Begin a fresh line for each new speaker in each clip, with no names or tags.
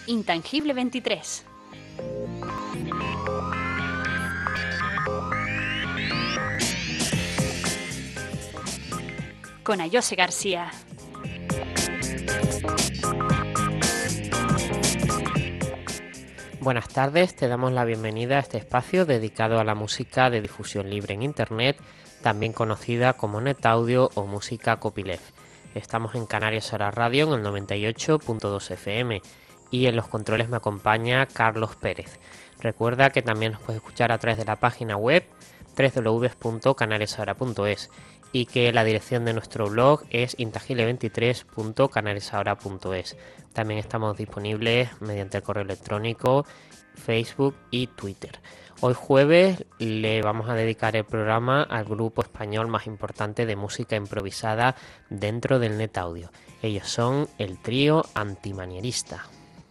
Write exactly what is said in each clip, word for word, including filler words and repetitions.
Intangible veintitrés. Con Ayose García.
Buenas tardes, te damos la bienvenida a este espacio dedicado a la música de difusión libre en Internet, también conocida como NetAudio o música copyleft. Estamos en Canarias Ahora Radio en el noventa y ocho punto dos F M y en los controles me acompaña Carlos Pérez. Recuerda que también nos puedes escuchar a través de la página web doble u doble u doble u punto canarias ahora punto es y que la dirección de nuestro blog es intangible veintitrés punto canarias ahora punto es. También estamos disponibles mediante el correo electrónico, Facebook y Twitter. Hoy jueves le vamos a dedicar el programa al grupo español más importante de música improvisada dentro del NetAudio. Ellos son el trío Antimanierista.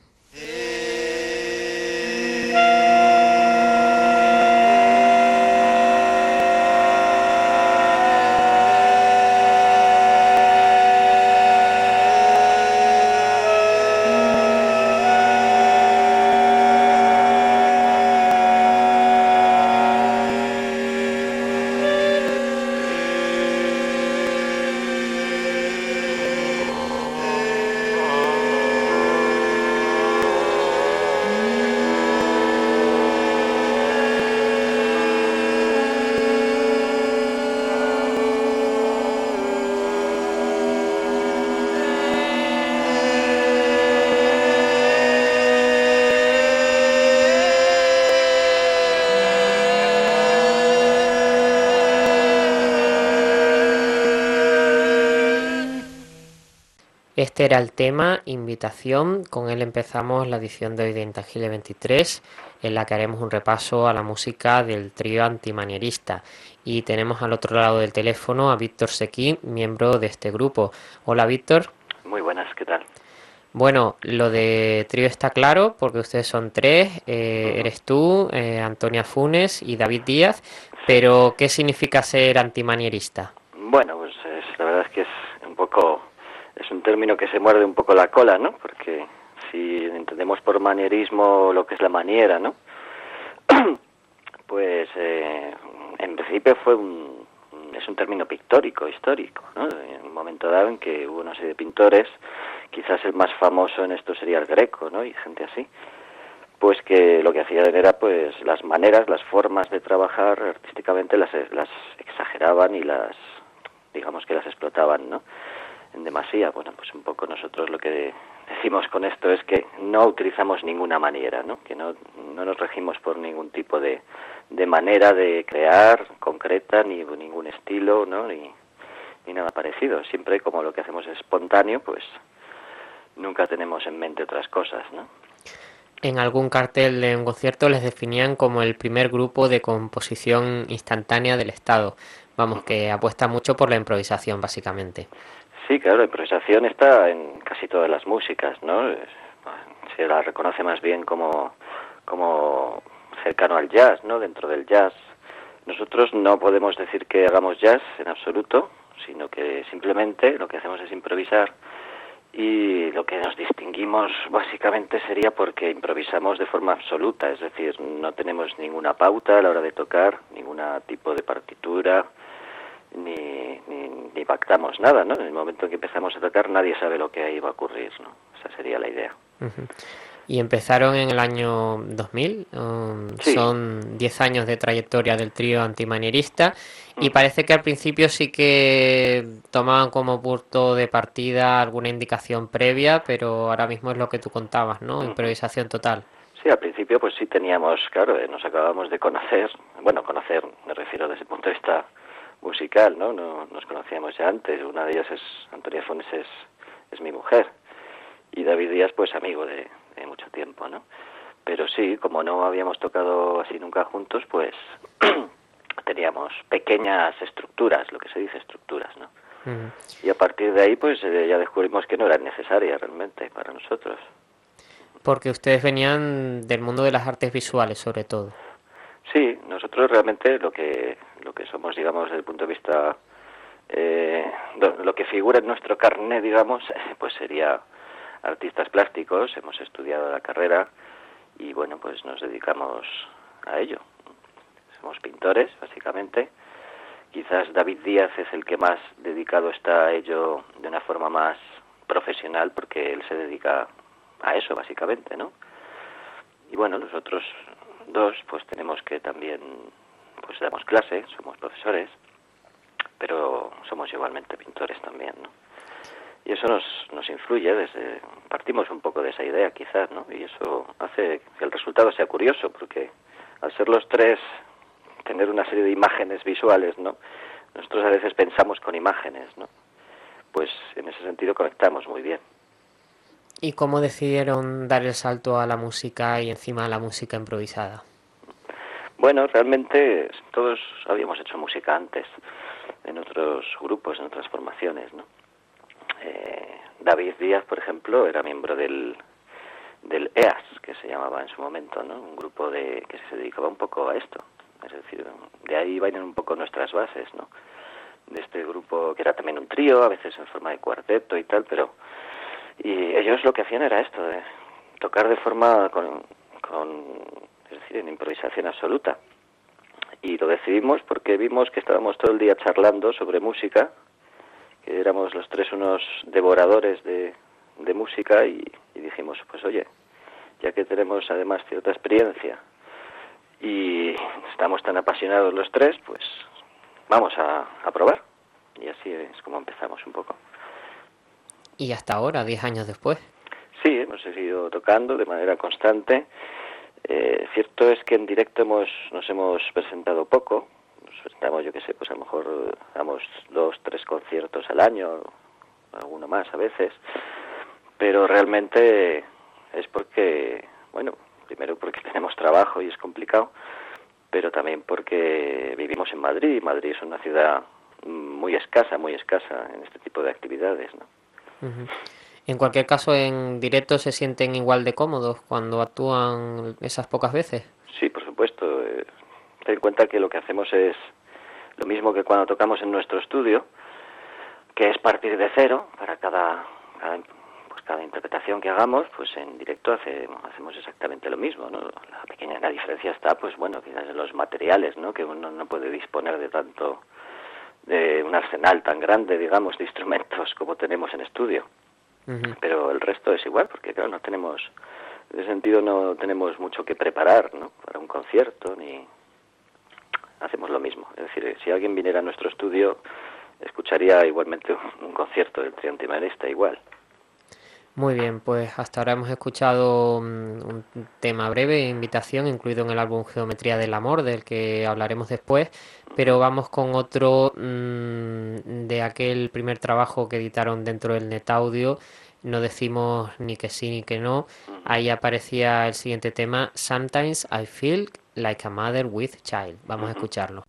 Este era el tema Invitación. Con él empezamos la edición de hoy de Intangible veintitrés, en la que haremos un repaso a la música del trío Antimanierista. Y tenemos al otro lado del teléfono a Víctor Sequín, miembro de este grupo. Hola, Víctor.
Muy buenas, ¿qué tal?
Bueno, lo de trío está claro porque ustedes son tres, eh, uh-huh. Eres tú, eh, Antonia Funes y David Díaz, pero ¿qué significa ser antimanierista?
Bueno, pues es, la verdad es que es un poco... Es un término que se muerde un poco la cola, ¿no? Porque si entendemos por manierismo lo que es la maniera, ¿no? Pues eh, en principio fue un, es un término pictórico, histórico, ¿no? En un momento dado en que hubo una serie de pintores, quizás el más famoso en esto sería el Greco, ¿no? Y gente así, pues que lo que hacían era pues las maneras, las formas de trabajar artísticamente las, las exageraban y las, digamos que las explotaban, ¿no? En demasía. Bueno, pues un poco nosotros lo que decimos con esto es que no utilizamos ninguna maniera, ¿no? Que no, no nos regimos por ningún tipo de, de manera de crear concreta, ni ningún estilo, ¿no? Ni, ni nada parecido. Siempre como lo que hacemos es espontáneo, pues nunca tenemos en mente otras cosas, ¿no?
En algún cartel de un concierto les definían como el primer grupo de composición instantánea del Estado. Vamos, que apuesta mucho por la improvisación, básicamente.
Sí, claro, la improvisación está en casi todas las músicas, ¿no? Se la reconoce más bien como, como cercano al jazz, ¿no? Dentro del jazz. Nosotros no podemos decir que hagamos jazz en absoluto, sino que simplemente lo que hacemos es improvisar y lo que nos distinguimos básicamente sería porque improvisamos de forma absoluta, es decir, no tenemos ninguna pauta a la hora de tocar, ningún tipo de partitura, Ni, ni, ni pactamos nada, ¿no? En el momento en que empezamos a tocar nadie sabe lo que ahí va a ocurrir, ¿no? Esa sería la idea.
Uh-huh. Y empezaron en el año dos mil, um,
sí.
Son diez años de trayectoria del trío antimanierista uh-huh. Y parece que al principio sí que tomaban como punto de partida alguna indicación previa, pero ahora mismo es lo que tú contabas, ¿no? Uh-huh. Improvisación total.
Sí, al principio pues sí teníamos, claro, eh, nos acabamos de conocer, bueno, conocer, me refiero desde el punto de vista musical, ¿no? No nos conocíamos ya antes. Una de ellas es Antonia Funes, es, es mi mujer, y David Díaz, pues amigo de, de mucho tiempo, ¿no? Pero sí, como no habíamos tocado así nunca juntos, pues teníamos pequeñas estructuras, lo que se dice estructuras, ¿no? Uh-huh. Y a partir de ahí, pues eh, ya descubrimos que no eran necesarias realmente para nosotros.
Porque ustedes venían del mundo de las artes visuales, sobre todo.
Sí, nosotros realmente lo que lo que somos, digamos, desde el punto de vista eh, lo que figura en nuestro carné, digamos, pues sería artistas plásticos, hemos estudiado la carrera y bueno, pues nos dedicamos a ello. Somos pintores, básicamente. Quizás David Díaz es el que más dedicado está a ello de una forma más profesional, porque él se dedica a eso, básicamente, ¿no? Y bueno, los otros dos, pues tenemos que también, pues damos clase, somos profesores, pero somos igualmente pintores también, ¿no? Y eso nos, nos influye, desde partimos un poco de esa idea, quizás, ¿no? Y eso hace que el resultado sea curioso, porque al ser los tres, tener una serie de imágenes visuales, ¿no? Nosotros a veces pensamos con imágenes, ¿no? Pues en ese sentido conectamos muy bien.
¿Y cómo decidieron dar el salto a la música y encima a la música improvisada?
Bueno, realmente todos habíamos hecho música antes, en otros grupos, en otras formaciones, ¿no? Eh, David Díaz, por ejemplo, era miembro del, del E A S, que se llamaba en su momento, ¿no? Un grupo de que se dedicaba un poco a esto. Es decir, de ahí vienen un poco nuestras bases, ¿no? De este grupo que era también un trío, a veces en forma de cuarteto y tal, pero... Y ellos lo que hacían era esto, de tocar de forma con, con es decir, en improvisación absoluta. Y lo decidimos porque vimos que estábamos todo el día charlando sobre música, que éramos los tres unos devoradores de, de música y, y dijimos, pues oye, ya que tenemos además cierta experiencia y estamos tan apasionados los tres, pues vamos a, a probar. Y así es como empezamos un poco.
Y hasta ahora, diez años después.
Sí, hemos seguido tocando de manera constante. Eh, cierto es que en directo hemos nos hemos presentado poco. Nos presentamos, yo qué sé, pues a lo mejor damos dos, tres conciertos al año, alguno más a veces. Pero realmente es porque, bueno, primero porque tenemos trabajo y es complicado, pero también porque vivimos en Madrid. Madrid es una ciudad muy escasa, muy escasa en este tipo de actividades, ¿no?
Uh-huh. En cualquier caso, ¿en directo se sienten igual de cómodos cuando actúan esas pocas veces?
Sí, por supuesto. Eh, ten en cuenta que lo que hacemos es lo mismo que cuando tocamos en nuestro estudio, que es partir de cero para cada, cada pues cada interpretación que hagamos, pues en directo hace, hacemos exactamente lo mismo, ¿no? La pequeña la diferencia está, pues bueno, quizás en los materiales, ¿no? Que uno no puede disponer de tanto, de un arsenal tan grande, digamos, de instrumentos como tenemos en estudio. Uh-huh. Pero el resto es igual, porque claro, no tenemos, en ese sentido no tenemos mucho que preparar, ¿no? Para un concierto, ni hacemos lo mismo. Es decir, si alguien viniera a nuestro estudio, escucharía igualmente un, un concierto del Trío Antimanista igual.
Muy bien, pues hasta ahora hemos escuchado um, un tema breve, invitación, incluido en el álbum Geometría del Amor, del que hablaremos después, pero vamos con otro um, de aquel primer trabajo que editaron dentro del Netaudio. No decimos ni que sí ni que no. Ahí aparecía el siguiente tema, Sometimes I Feel Like a Mother with Child. Vamos uh-huh. a escucharlo.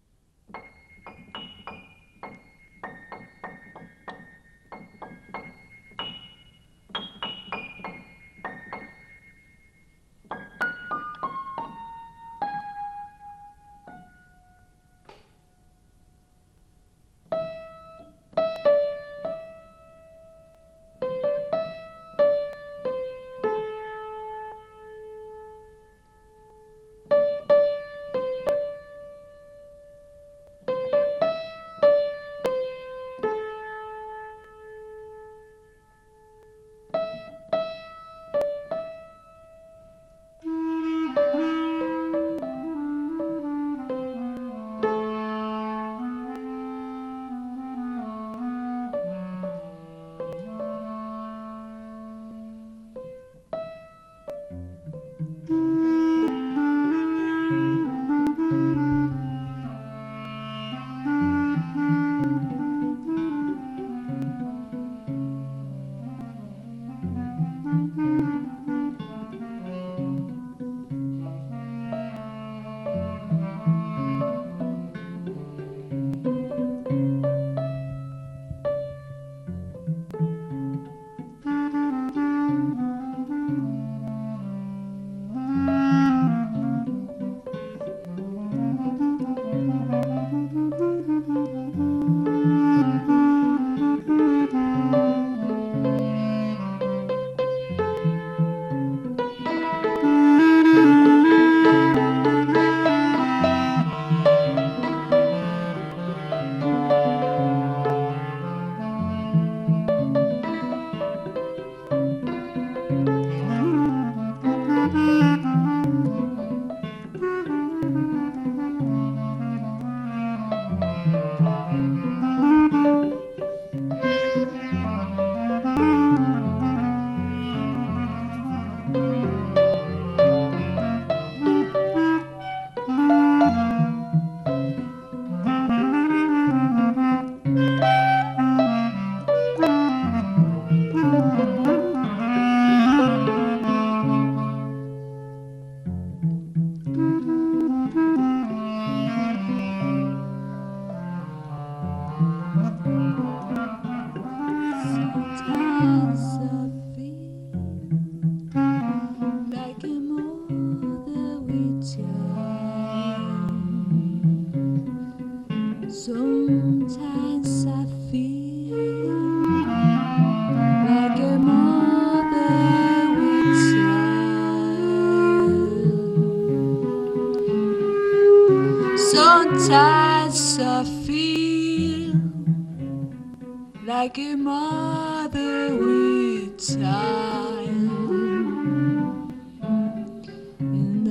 Sometimes I feel like a mother with child. Sometimes I feel like a mother with child. And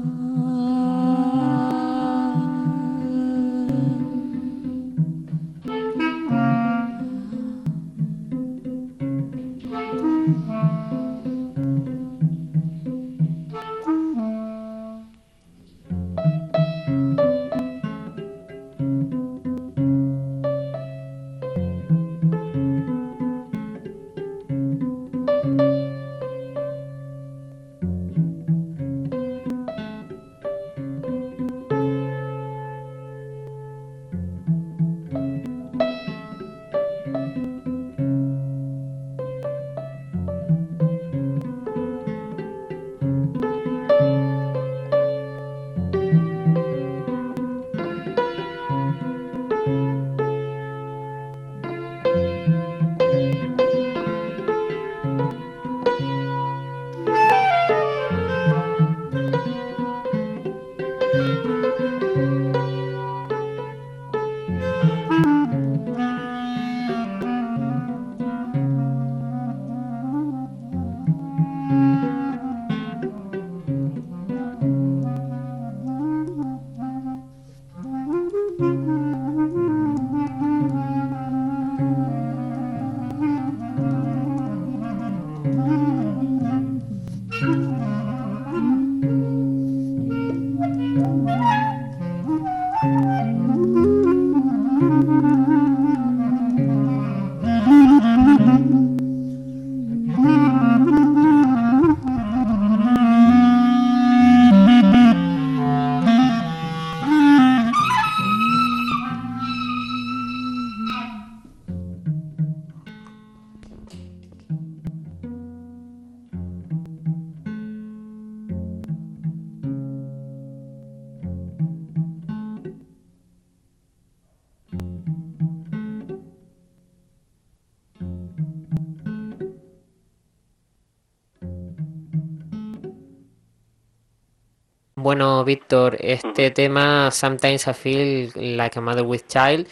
Bueno, Víctor, este tema, Sometimes I Feel Like a Mother with Child,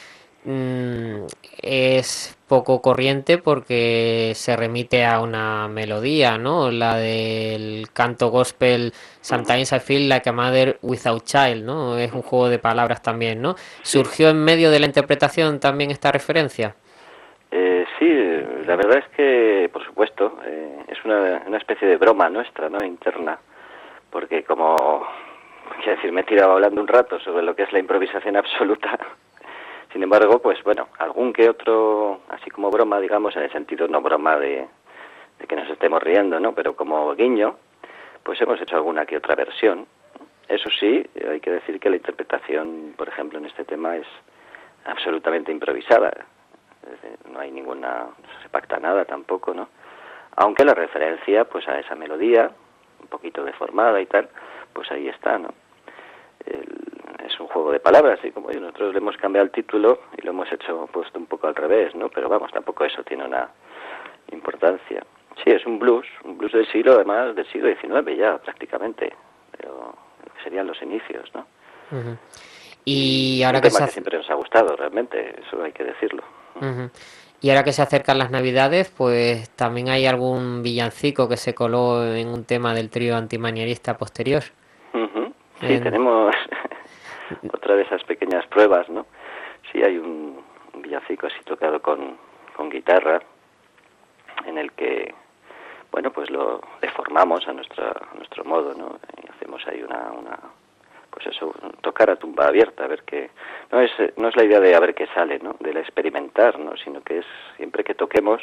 mm, es poco corriente porque se remite a una melodía, ¿no? La del canto gospel, Sometimes I Feel Like a Mother Without Child, ¿no? Es un juego de palabras también, ¿no? ¿Surgió en medio de la interpretación también esta referencia?
Eh, sí, la verdad es que, por supuesto, eh, es una, una especie de broma nuestra, ¿no? Interna. Porque como, quiero decir, me he tirado hablando un rato sobre lo que es la improvisación absoluta. Sin embargo, pues bueno, algún que otro, así como broma, digamos, en el sentido no broma de, de que nos estemos riendo, ¿no? Pero como guiño, pues hemos hecho alguna que otra versión. Eso sí, hay que decir que la interpretación, por ejemplo, en este tema es absolutamente improvisada. No hay ninguna, no se pacta nada tampoco, ¿no? Aunque la referencia, pues a esa melodía, un poquito deformada y tal, pues ahí está, ¿no? El, es un juego de palabras, y como nosotros le hemos cambiado el título y lo hemos hecho puesto un poco al revés, ¿no? Pero vamos, tampoco eso tiene una importancia. Sí, es un blues, un blues del siglo, además, del siglo diecinueve ya, prácticamente, pero serían los inicios, ¿no?
Uh-huh. Y, y ahora
un
que
tema
se...
que siempre nos ha gustado, realmente, eso hay que decirlo.
Uh-huh. Y ahora que se acercan las Navidades, pues también hay algún villancico que se coló en un tema del trío antimanierista posterior.
Uh-huh. Sí,
en...
tenemos otra de esas pequeñas pruebas, ¿no? Sí, hay un, un villancico así tocado con, con guitarra, en el que, bueno, pues lo deformamos a, nuestra, a nuestro modo, ¿no? Y hacemos ahí una... una pues eso, tocar a tumba abierta, a ver qué... No es, no es la idea de a ver qué sale, ¿no? De la experimentar, ¿no? Sino que es, siempre que toquemos,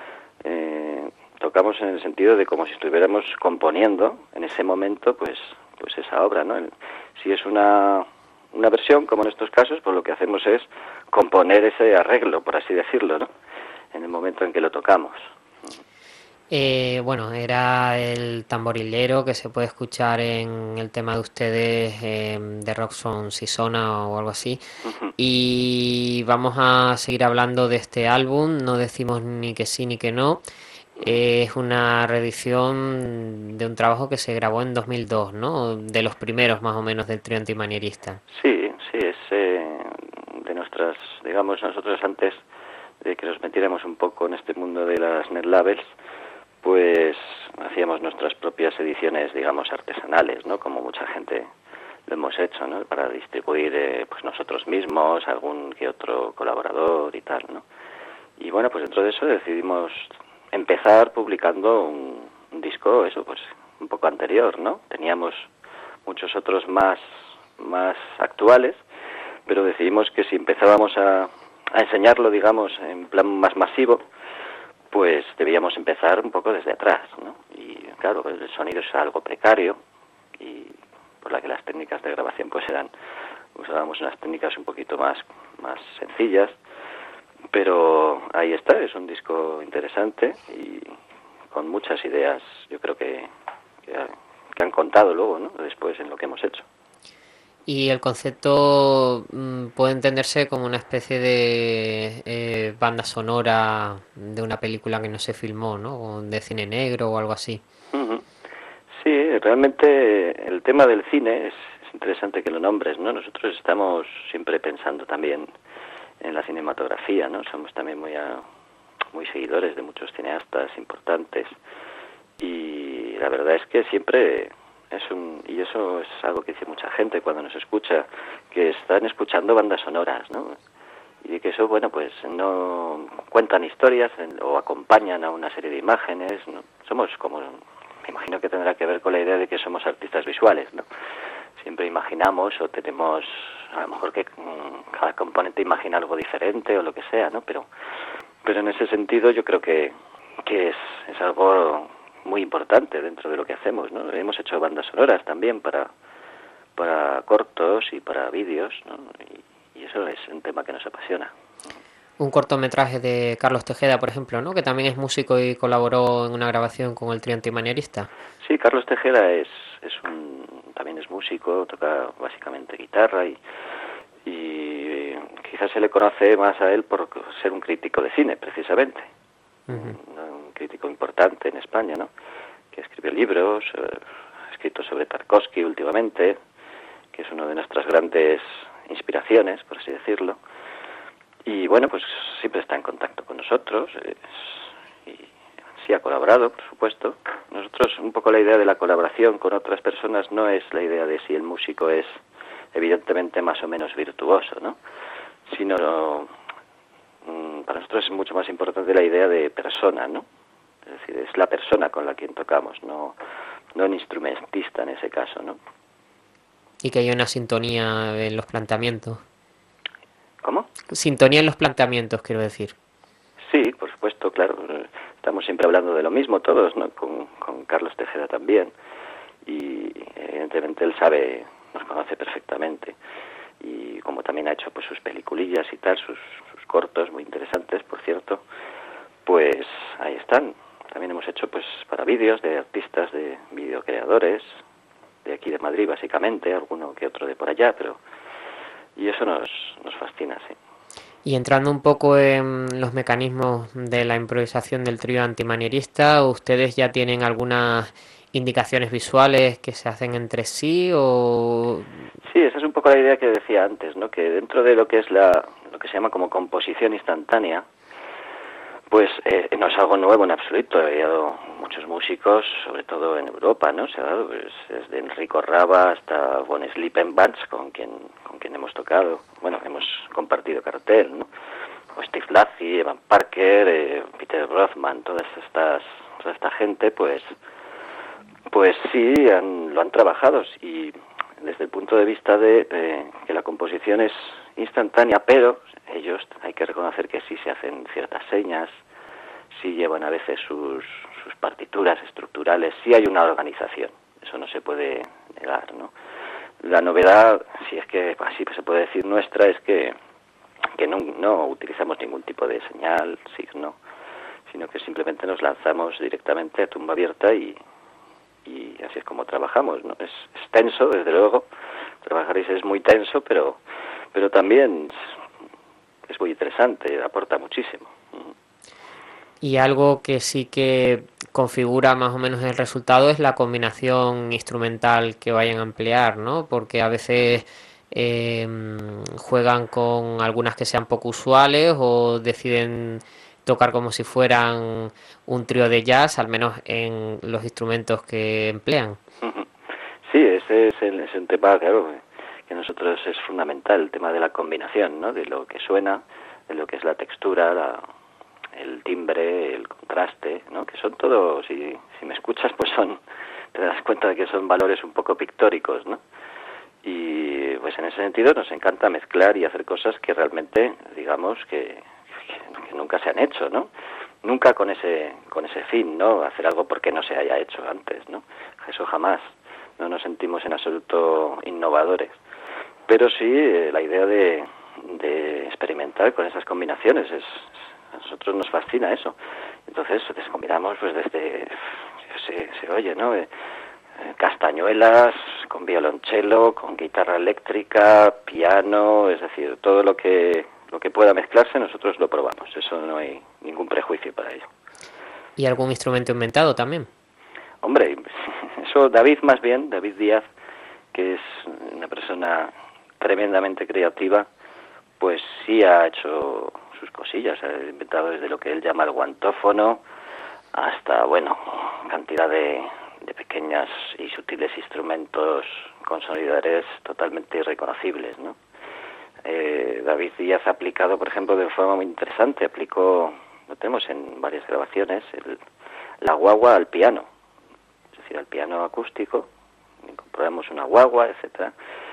eh, tocamos en el sentido de como si estuviéramos componiendo en ese momento, pues pues esa obra, ¿no? Si es una, una versión, como en estos casos, pues lo que hacemos es componer ese arreglo, por así decirlo, ¿no? En el momento en que lo tocamos.
Eh, bueno, era el tamborilero que se puede escuchar en el tema de ustedes eh, de Rock Son Sisona o algo así.
Ujú.
Y vamos a seguir hablando de este álbum, no decimos ni que sí ni que no. Eh, es una reedición de un trabajo que se grabó en dos mil dos, ¿no? De los primeros más o menos del trío antimanierista.
Sí, sí, es eh, de nuestras, digamos, nosotros antes de que nos metiéramos un poco en este mundo de las net labels, pues hacíamos nuestras propias ediciones, digamos, artesanales, ¿no? Como mucha gente lo hemos hecho, ¿no? Para distribuir, eh, pues nosotros mismos, algún que otro colaborador y tal, ¿no? Y bueno, pues dentro de eso decidimos empezar publicando un, un disco, eso, pues un poco anterior, ¿no? Teníamos muchos otros más, más actuales, pero decidimos que si empezábamos a, a enseñarlo, digamos, en plan más masivo, pues debíamos empezar un poco desde atrás, ¿no? Y claro, el sonido es algo precario y por la que las técnicas de grabación pues eran, usábamos unas técnicas un poquito más, más sencillas, pero ahí está, es un disco interesante y con muchas ideas, yo creo que, que, que han contado luego, ¿no? Después en lo que hemos hecho.
Y el concepto mm, puede entenderse como una especie de eh, banda sonora de una película que no se filmó, ¿no? O de cine negro o algo así.
Uh-huh. Sí, realmente el tema del cine es, es interesante que lo nombres, ¿no? Nosotros estamos siempre pensando también en la cinematografía, ¿no? Somos también muy a, muy seguidores de muchos cineastas importantes y la verdad es que siempre es un, y eso es algo que dice mucha gente cuando nos escucha, que están escuchando bandas sonoras, ¿no? Y que eso, bueno, pues no cuentan historias o acompañan a una serie de imágenes, ¿no? Somos como, me imagino que tendrá que ver con la idea de que somos artistas visuales, ¿no? Siempre imaginamos o tenemos, a lo mejor que cada componente imagina algo diferente o lo que sea, ¿no? Pero, pero en ese sentido yo creo que, que es, es algo muy importante dentro de lo que hacemos, ¿no? Hemos hecho bandas sonoras también para, para cortos y para vídeos, ¿no? Y, y eso es un tema que nos apasiona.
Un cortometraje de Carlos Tejeda, por ejemplo, ¿no? Que también es músico y colaboró en una grabación con el trío antimanierista.
Sí, Carlos Tejeda es, es un, también es músico, toca básicamente guitarra y, y quizás se le conoce más a él por ser un crítico de cine, precisamente. Uh-huh. Un, un crítico importante en España, ¿no? Que escribe libros, eh, ha escrito sobre Tarkovsky últimamente, que es una de nuestras grandes inspiraciones, por así decirlo. Y bueno, pues siempre está en contacto con nosotros es, y sí ha colaborado, por supuesto. Nosotros, un poco la idea de la colaboración con otras personas no es la idea de si el músico es evidentemente más o menos virtuoso, ¿no? Sino, mmm, para nosotros es mucho más importante la idea de persona, ¿no? Es decir, es la persona con la quien tocamos, no, no el instrumentista en ese caso, ¿no?
Y que haya una sintonía en los planteamientos.
¿Cómo?
Sintonía en los planteamientos, quiero decir.
Sí, por supuesto, claro. Estamos siempre hablando de lo mismo todos, ¿no? Con, con Carlos Tejeda también. Y evidentemente él sabe, nos conoce perfectamente. Y como también ha hecho pues sus peliculillas y tal, sus, sus cortos muy interesantes, por cierto, pues ahí están. También hemos hecho pues para vídeos de artistas, de videocreadores, de aquí de Madrid básicamente, alguno que otro de por allá, pero... Y eso nos, nos fascina, sí.
Y entrando un poco en los mecanismos de la improvisación del trío antimanierista, ¿ustedes ya tienen algunas indicaciones visuales que se hacen entre sí o...?
Sí, esa es un poco la idea que decía antes, ¿no? Que dentro de lo que es la lo que se llama como composición instantánea, pues eh, no es algo nuevo en absoluto. He dado muchos músicos, sobre todo en Europa, ¿no? Se ha dado pues, desde Enrico Raba hasta Von Slippenbands, con quien con quien hemos tocado. Bueno, hemos compartido cartel, ¿no? O Steve Lacy, Evan Parker, eh, Peter Rothman, todas estas, toda esta gente, pues, pues sí, han, lo han trabajado y desde el punto de vista de eh, que la composición es instantánea, pero ellos hay que reconocer que sí se hacen ciertas señas, sí llevan a veces sus, sus partituras estructurales, sí hay una organización, eso no se puede negar, ¿no? La novedad, si es que así se puede decir nuestra, es que, que no, no utilizamos ningún tipo de señal, signo, sino que simplemente nos lanzamos directamente a tumba abierta y, y así es como trabajamos, ¿no? Es, es tenso, desde luego, trabajar es muy tenso, pero, pero también es, es muy interesante, aporta muchísimo.
Y algo que sí que configura más o menos el resultado es la combinación instrumental que vayan a emplear, ¿no? Porque a veces eh, juegan con algunas que sean poco usuales o deciden tocar como si fueran un trío de jazz, al menos en los instrumentos que emplean.
Sí, ese es, el, es un tema, claro, que nosotros es fundamental, el tema de la combinación, ¿no? De lo que suena, de lo que es la textura, la... el timbre, el contraste, ¿no? Que son todos, si, si me escuchas, pues son, te das cuenta de que son valores un poco pictóricos, ¿no? Y pues en ese sentido nos encanta mezclar y hacer cosas que realmente, digamos, que, que, que nunca se han hecho, ¿no? Nunca con ese con ese fin, ¿no? Hacer algo porque no se haya hecho antes, ¿no? Eso jamás. No nos sentimos en absoluto innovadores. Pero sí, eh, la idea de, de experimentar con esas combinaciones es... A nosotros nos fascina eso. Entonces, combinamos pues desde, se, se oye, ¿no? Eh, castañuelas, con violonchelo, con guitarra eléctrica, piano, es decir, todo lo que lo que pueda mezclarse nosotros lo probamos. Eso no hay ningún prejuicio para ello.
¿Y algún instrumento inventado también?
Hombre, eso David más bien, David Díaz, que es una persona tremendamente creativa, pues sí ha hecho sus cosillas, ha inventado desde lo que él llama el guantófono hasta, bueno, cantidad de, de pequeñas y sutiles instrumentos consonidadores totalmente irreconocibles, ¿no? Eh, David Díaz ha aplicado, por ejemplo, de forma muy interesante, aplicó, lo tenemos en varias grabaciones, el, la guagua al piano, es decir, al piano acústico, incorporamos una guagua, etcétera.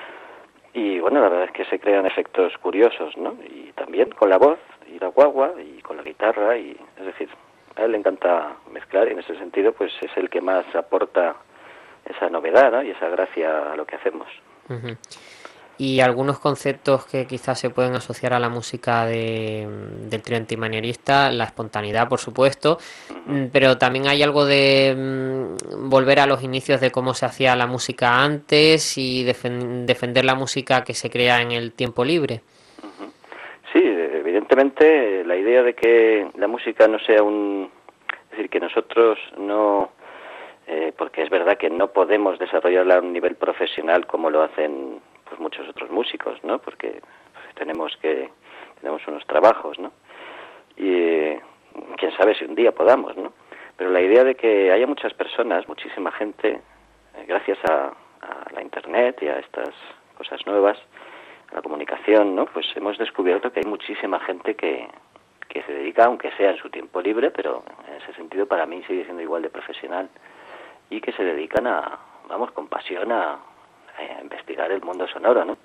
Y bueno, la verdad es que se crean efectos curiosos, ¿no? Y también con la voz y la guagua y con la guitarra, y es decir, a él le encanta mezclar y en ese sentido pues es el que más aporta esa novedad, ¿no? Y esa gracia a lo que hacemos.
Uh-huh. Y algunos conceptos que quizás se pueden asociar a la música de, del trío antimanierista, la espontaneidad, por supuesto, uh-huh. Pero también hay algo de mm, volver a los inicios de cómo se hacía la música antes y defen- defender la música que se crea en el tiempo libre.
Uh-huh. Sí, evidentemente la idea de que la música no sea un... es decir, que nosotros no... Eh, porque es verdad que no podemos desarrollarla a un nivel profesional como lo hacen pues muchos otros músicos, ¿no? Porque pues, tenemos que tenemos unos trabajos, ¿no? Y eh, quién sabe si un día podamos, ¿no? Pero la idea de que haya muchas personas, muchísima gente, eh, gracias a, a la internet y a estas cosas nuevas, a la comunicación, ¿no? Pues hemos descubierto que hay muchísima gente que que se dedica, aunque sea en su tiempo libre, pero en ese sentido para mí sigue siendo igual de profesional, y que se dedican a, vamos, con pasión a, a investigar el mundo sonoro, ¿no?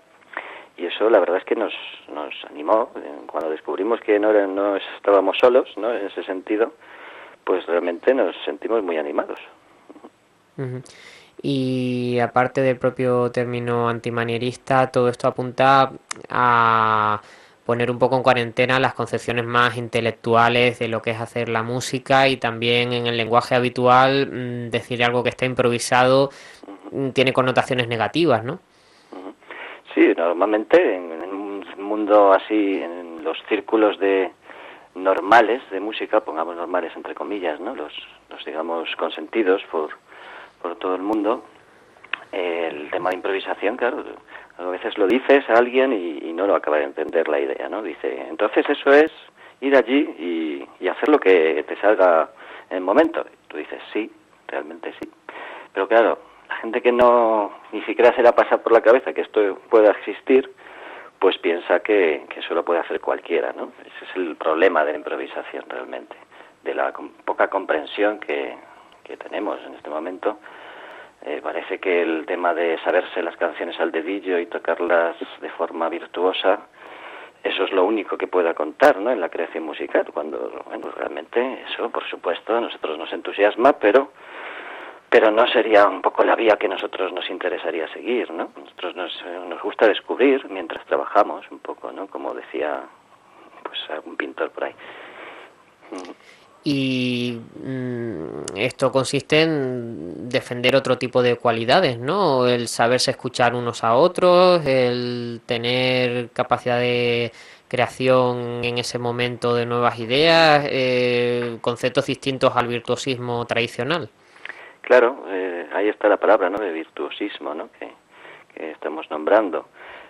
Y eso la verdad es que nos nos animó, cuando descubrimos que no, era, no estábamos solos, ¿no? En ese sentido, pues realmente nos sentimos muy animados.
Uh-huh. Y aparte del propio término antimanierista, todo esto apunta a poner un poco en cuarentena las concepciones más intelectuales de lo que es hacer la música, y también en el lenguaje habitual mmm, decir algo que está improvisado uh-huh. tiene connotaciones negativas, ¿no?
Uh-huh. Sí, normalmente en, en un mundo así, en los círculos de normales de música, pongamos normales entre comillas, ¿no? Los, los digamos consentidos por, por todo el mundo, el tema de improvisación, claro, a veces lo dices a alguien y, y no lo acaba de entender la idea, ¿no? Dice, entonces eso es ir allí y, y hacer lo que te salga en el momento. Y tú dices, sí, realmente sí. Pero claro, la gente que no ni siquiera se la pasa por la cabeza que esto pueda existir, pues piensa que, que eso lo puede hacer cualquiera, ¿no? Ese es el problema de la improvisación realmente, de la com- poca comprensión que, que tenemos en este momento. Eh, parece que el tema de saberse las canciones al dedillo y tocarlas de forma virtuosa, eso es lo único que pueda contar, ¿no? En la creación musical, cuando, bueno, realmente eso, por supuesto, a nosotros nos entusiasma, pero pero no sería un poco la vía que a nosotros nos interesaría seguir, ¿no? Nosotros nos, nos gusta descubrir mientras trabajamos un poco, ¿no? Como decía, pues algún pintor por ahí.
Y mm, esto consiste en defender otro tipo de cualidades, ¿no? El saberse escuchar unos a otros, el tener capacidad de creación en ese momento de nuevas ideas, eh, conceptos distintos al virtuosismo tradicional.
Claro, eh, ahí está la palabra, ¿no?, de virtuosismo, ¿no?, que, que estamos nombrando.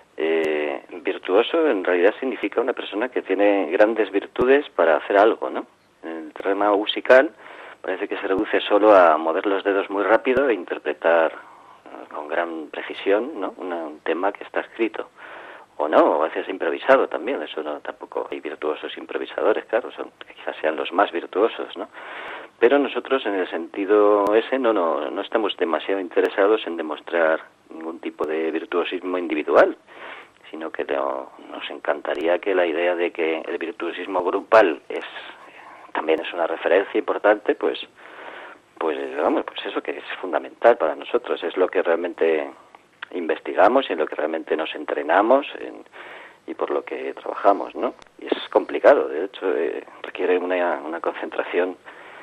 Eh, virtuoso en realidad significa una persona que tiene grandes virtudes para hacer algo, ¿no? En el terreno musical parece que se reduce solo a mover los dedos muy rápido e interpretar uh, con gran precisión, ¿no?, Una, un tema que está escrito. O no, o a veces improvisado también, eso no, tampoco hay virtuosos improvisadores, claro, son, quizás sean los más virtuosos, ¿no? Pero nosotros en el sentido ese no, no, no estamos demasiado interesados en demostrar ningún tipo de virtuosismo individual, sino que no, nos encantaría que la idea de que el virtuosismo grupal es también es una referencia importante, pues pues vamos, pues eso que es fundamental para nosotros, es lo que realmente investigamos y en lo que realmente nos entrenamos en, y por lo que trabajamos, ¿no? Y es complicado, de hecho, eh, requiere una, una concentración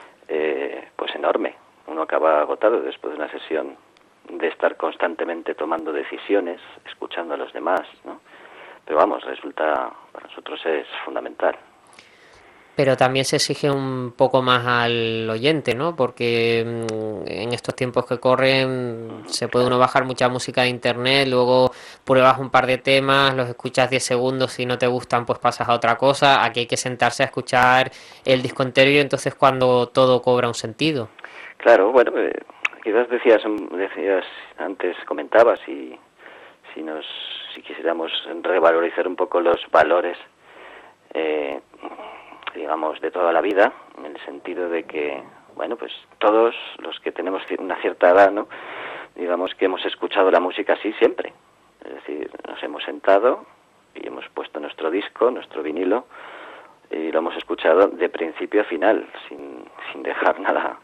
eh, pues enorme. Uno acaba agotado después de una sesión de estar constantemente tomando decisiones, escuchando a los demás, ¿no? Pero vamos, resulta, para nosotros es fundamental.
Pero también se exige un poco más al oyente, ¿no? Porque mmm, en estos tiempos que corren se puede uno bajar mucha música de internet, luego pruebas un par de temas, los escuchas diez segundos, si no te gustan pues pasas a otra cosa. Aquí hay que sentarse a escuchar el disco entero y entonces cuando todo cobra un sentido.
Claro, bueno, eh, quizás decías, decías antes, comentabas, si, si, nos, si quisiéramos revalorizar un poco los valores eh, digamos, de toda la vida, en el sentido de que, bueno, pues todos los que tenemos una cierta edad, ¿no?, digamos que hemos escuchado la música así siempre. Es decir, nos hemos sentado y hemos puesto nuestro disco, nuestro vinilo, y lo hemos escuchado de principio a final, sin, sin dejar nada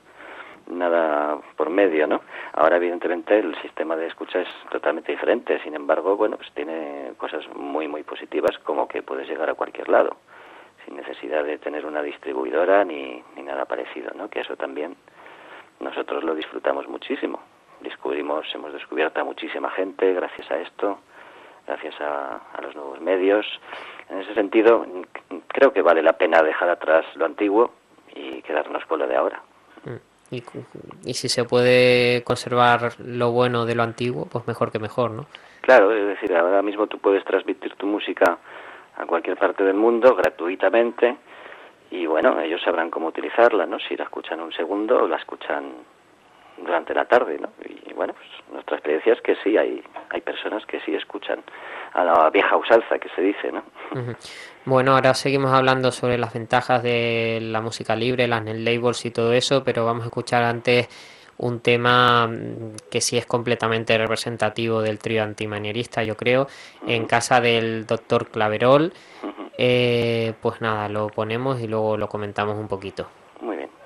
nada por medio, ¿no? Ahora, evidentemente, el sistema de escucha es totalmente diferente. Sin embargo, bueno, pues tiene cosas muy, muy positivas, como que puedes llegar a cualquier lado sin necesidad de tener una distribuidora ni, ni nada parecido, ¿no? Que eso también nosotros lo disfrutamos muchísimo. Descubrimos, hemos descubierto a muchísima gente gracias a esto, gracias a, a los nuevos medios. En ese sentido, creo que vale la pena dejar atrás lo antiguo y quedarnos con lo de ahora.
Y, y si se puede conservar lo bueno de lo antiguo, pues mejor que mejor, ¿no?
Claro, es decir, ahora mismo tú puedes transmitir tu música a cualquier parte del mundo gratuitamente y bueno, ellos sabrán cómo utilizarla, ¿no? Si la escuchan un segundo o la escuchan durante la tarde, ¿no? Y bueno, pues nuestra experiencia es que sí, hay hay personas que sí escuchan a la vieja usanza, que se dice, ¿no?
Uh-huh. Bueno, ahora seguimos hablando sobre las ventajas de la música libre, las net labels y todo eso, pero vamos a escuchar antes un tema que sí es completamente representativo del trío antimanierista, yo creo, uh-huh. En casa del doctor Claverol. Uh-huh. Eh, pues nada, lo ponemos y luego lo comentamos un poquito.
Muy bien.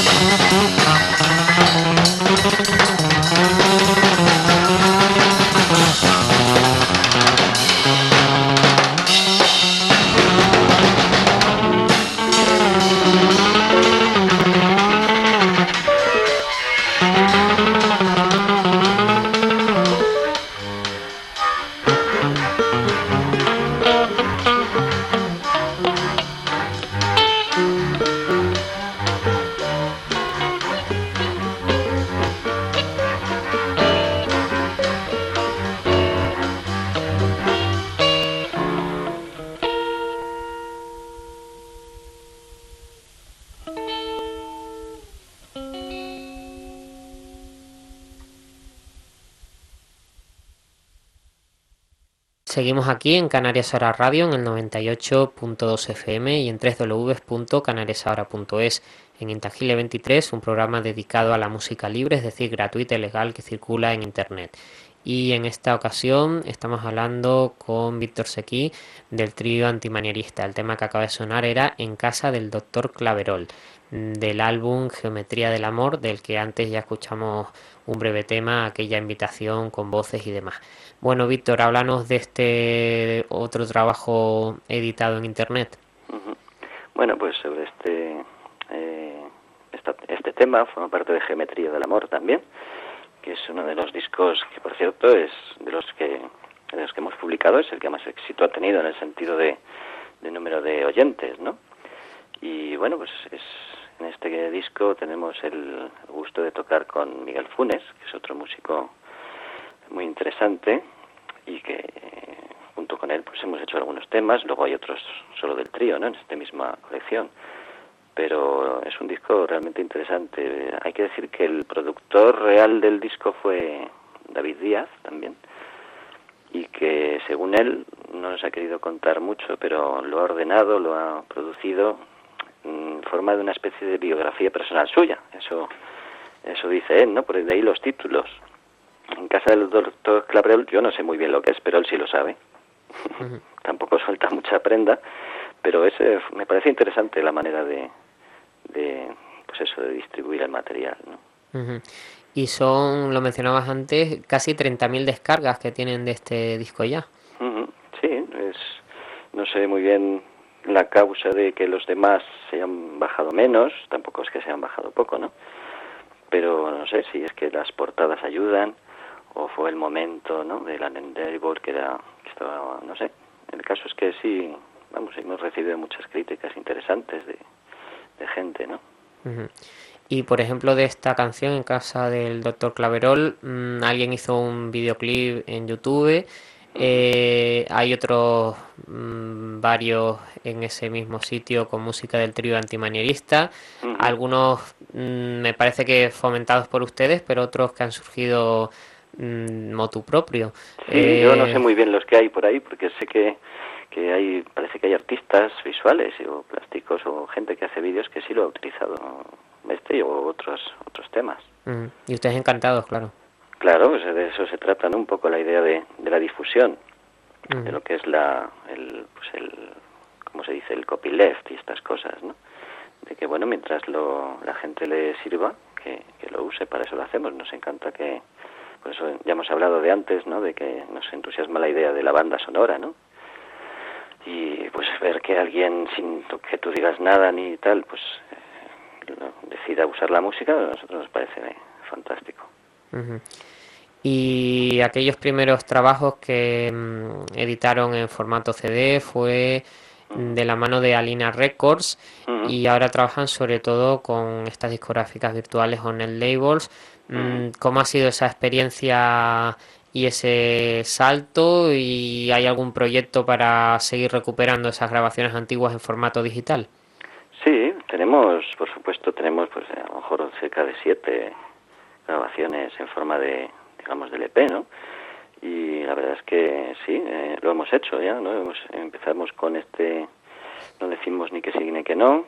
Seguimos aquí en Canarias Ahora Radio en el noventa y ocho punto dos F M y en doble u doble u doble u punto canarias ahora punto es. En Intangible veintitrés, un programa dedicado a la música libre, es decir, gratuita y legal, que circula en Internet. Y en esta ocasión estamos hablando con Víctor Sequí del trío Antimanierista. El tema que acaba de sonar era En casa del doctor Claverol, del álbum Geometría del Amor, del que antes ya escuchamos un breve tema, aquella invitación con voces y demás. Bueno, Víctor, háblanos de este otro trabajo editado en Internet.
Uh-huh. Bueno, pues sobre este eh, esta, este tema forma parte de Geometría del Amor también, que es uno de los discos que, por cierto, es de los que de los que hemos publicado, es el que más éxito ha tenido en el sentido de, de número de oyentes, ¿no? Y bueno, pues es, en este disco tenemos el gusto de tocar con Miguel Funes, que es otro músico muy interesante y que junto con él pues hemos hecho algunos temas, luego hay otros solo del trío, ¿no?, en esta misma colección, pero es un disco realmente interesante. Hay que decir que el productor real del disco fue David Díaz también, y que según él no nos ha querido contar mucho, pero lo ha ordenado, lo ha producido en forma de una especie de biografía personal suya, eso eso dice él, ¿no? Por de ahí los títulos. En casa del doctor Claverol yo no sé muy bien lo que es, pero él sí lo sabe. Uh-huh. Tampoco suelta mucha prenda, pero ese me parece interesante la manera de, de pues eso, de distribuir el material, ¿no?
Uh-huh. Y son, lo mencionabas antes, casi treinta mil descargas que tienen de este disco ya.
Uh-huh. Sí, es, no sé muy bien la causa de que los demás se hayan bajado menos, tampoco es que se hayan bajado poco, ¿no? Pero no sé si es que las portadas ayudan, o fue el momento, ¿no?, de la Endeavour, que era, que estaba, no sé. El caso es que sí, vamos, hemos recibido muchas críticas interesantes de, de gente, ¿no?
Uh-huh. Y por ejemplo de esta canción, En casa del doctor Claverol, mmm, alguien hizo un videoclip en YouTube, uh-huh. eh, hay otros mmm, varios en ese mismo sitio con música del trío Antimanierista, uh-huh. algunos mmm, me parece que fomentados por ustedes, pero otros que han surgido motu propio.
Sí,
eh...
yo no sé muy bien los que hay por ahí, porque sé que, que hay, parece que hay artistas visuales o plásticos o gente que hace vídeos que sí lo ha utilizado, este o otros otros temas.
Mm. Y ustedes encantados, claro.
Claro, pues de eso se trata, ¿no?, un poco la idea de, de la difusión, mm. de lo que es la, el, pues el, ¿cómo se dice?, el copyleft y estas cosas, ¿no? De que, bueno, mientras lo, la gente le sirva, que, que lo use, para eso lo hacemos. Nos encanta que, por eso ya hemos hablado de antes, ¿no?, de que nos entusiasma la idea de la banda sonora, ¿no? Y pues ver que alguien, sin que tú digas nada ni tal, pues eh, decida usar la música, a nosotros nos parece eh, fantástico.
Uh-huh. Y aquellos primeros trabajos que mmm, editaron en formato C D fue uh-huh. de la mano de Alina Records, uh-huh. y ahora trabajan sobre todo con estas discográficas virtuales o net labels. Uh-huh. ¿Cómo ha sido esa experiencia y ese salto? ¿Y hay algún proyecto para seguir recuperando esas grabaciones antiguas en formato digital?
Sí, tenemos, por supuesto, tenemos pues a lo mejor cerca de siete grabaciones en forma de, digamos, de L P, ¿no? Y la verdad es que sí, eh, lo hemos hecho ya, ¿no? Hemos, empezamos con este, no decimos ni que sí ni que no,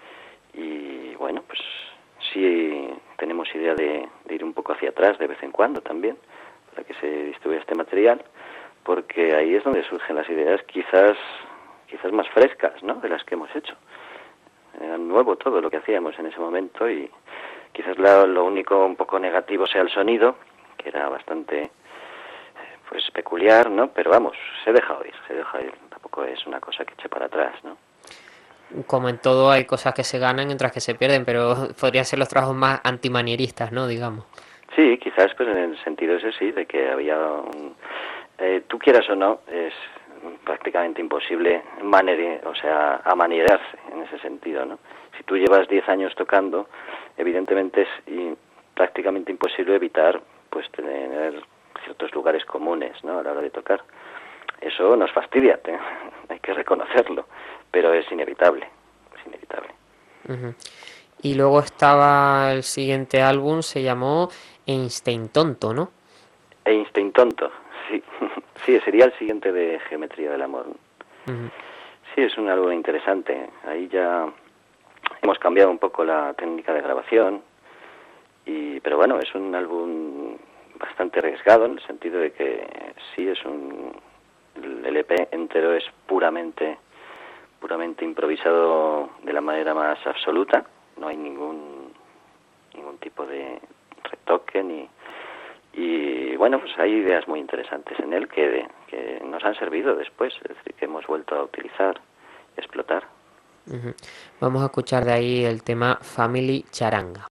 y bueno, pues sí tenemos idea de, de ir un poco hacia atrás de vez en cuando también, para que se distribuya este material, porque ahí es donde surgen las ideas quizás quizás más frescas, ¿no?, de las que hemos hecho. era nuevo todo lo que hacíamos en ese momento y quizás lo, lo único un poco negativo sea el sonido, que era bastante pues peculiar, ¿no? Pero vamos, se deja oír, se deja oír, tampoco es una cosa que eche para atrás, ¿no?
Como en todo hay cosas que se ganan mientras que se pierden, pero podrían ser los trabajos más antimanieristas, ¿no? Digamos.
Sí, quizás pues en el sentido ese sí, de que había un, eh, tú quieras o no, es prácticamente imposible maneri, o sea, amanerarse en ese sentido, ¿no? Si tú llevas diez años tocando, evidentemente es y, prácticamente imposible evitar pues tener ciertos lugares comunes, ¿no? A la hora de tocar. Eso nos fastidia, te, hay que reconocerlo, pero es inevitable, es inevitable.
Uh-huh. Y luego estaba el siguiente álbum, se llamó Einstein Tonto, ¿no?
Einstein Tonto, sí, sí, sería el siguiente de Geometría del Amor. Uh-huh. Sí, es un álbum interesante. Ahí ya hemos cambiado un poco la técnica de grabación, y pero bueno, es un álbum bastante arriesgado en el sentido de que sí es un el L P entero es puramente puramente improvisado de la manera más absoluta, no hay ningún ningún tipo de retoque ni y bueno, pues hay ideas muy interesantes en él que, que nos han servido después, es decir, que hemos vuelto a utilizar y explotar.
Uh-huh. Vamos a escuchar de ahí el tema Family Charanga.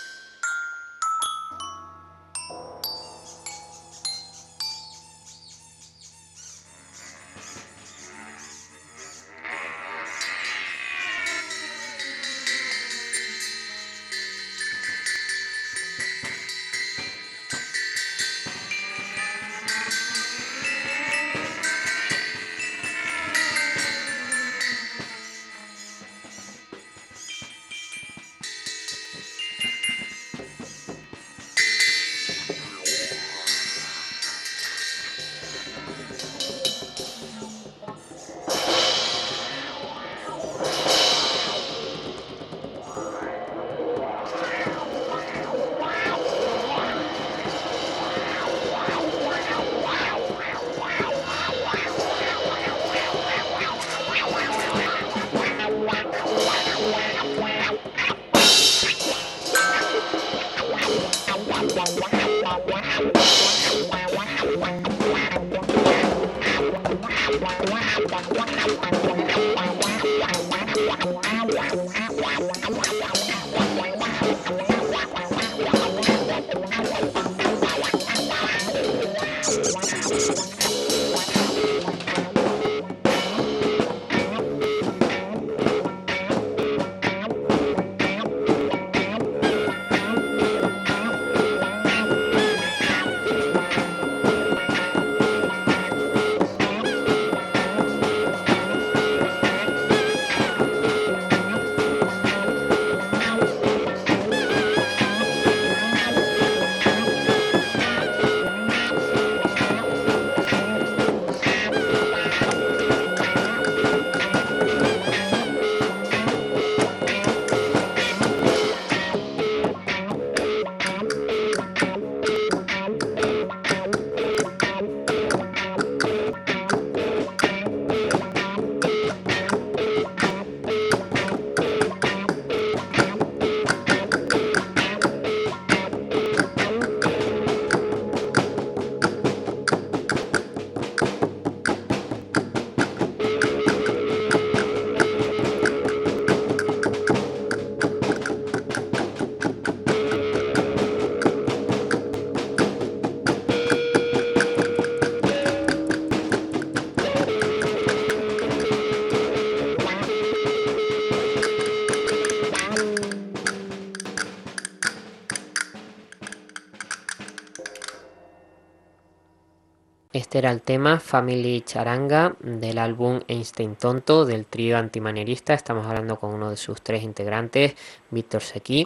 Este era el tema Family Charanga del álbum Einstein Tonto del trío antimanierista. Estamos hablando con uno de sus tres integrantes, Víctor Sequí.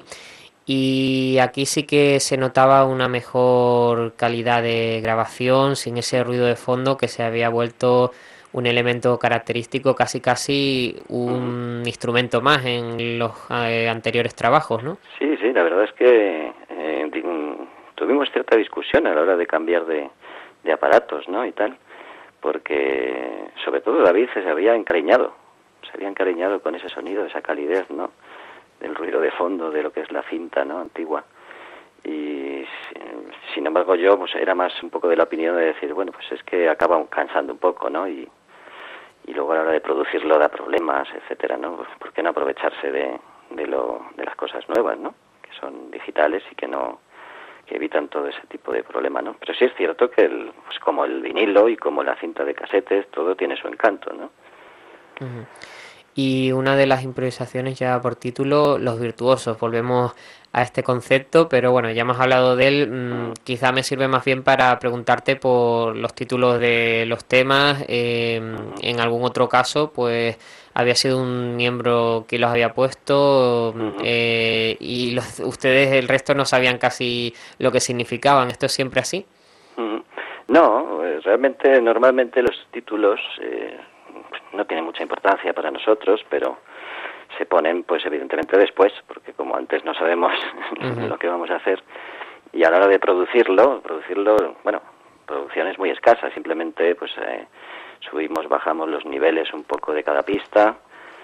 Y aquí sí que se notaba una mejor calidad de grabación, sin ese ruido de fondo que se había vuelto un elemento característico, casi casi un uh-huh. instrumento más en los eh, anteriores trabajos, ¿no? Sí,
sí, la verdad es que eh, tuvimos cierta discusión a la hora de cambiar de de aparatos, ¿no? Y tal, porque sobre todo David se había encariñado, se se había encariñado con ese sonido, esa calidez, ¿no? Del ruido de fondo de lo que es la cinta, ¿no? Antigua. Y sin embargo yo pues era más un poco de la opinión de decir, bueno, pues es que acaba cansando un poco, ¿no? Y, y luego a la hora de producirlo da problemas, etcétera, ¿no? Pues, ¿por qué no aprovecharse de, de, lo, de las cosas nuevas, ¿no? Que son digitales y que no que evitan todo ese tipo de problema, ¿no? Pero sí es cierto que el, pues como el vinilo y como la cinta de casetes, todo tiene su encanto, ¿no?
Uh-huh. Y una de las improvisaciones ya por título, Los Virtuosos. Volvemos a este concepto, pero bueno, ya hemos hablado de él. Mmm, quizá me sirve más bien para preguntarte por los títulos de los temas. Eh, en algún otro caso, pues había sido un miembro que los había puesto eh, y los, ustedes, el resto, no sabían casi lo que significaban. ¿Esto es siempre así?
No, realmente, normalmente los títulos eh, no tienen mucha importancia para nosotros, pero se ponen, pues evidentemente después, porque como antes no sabemos uh-huh. lo que vamos a hacer, y a la hora de producirlo, producirlo, bueno, producción es muy escasa, simplemente pues eh, subimos, bajamos los niveles un poco de cada pista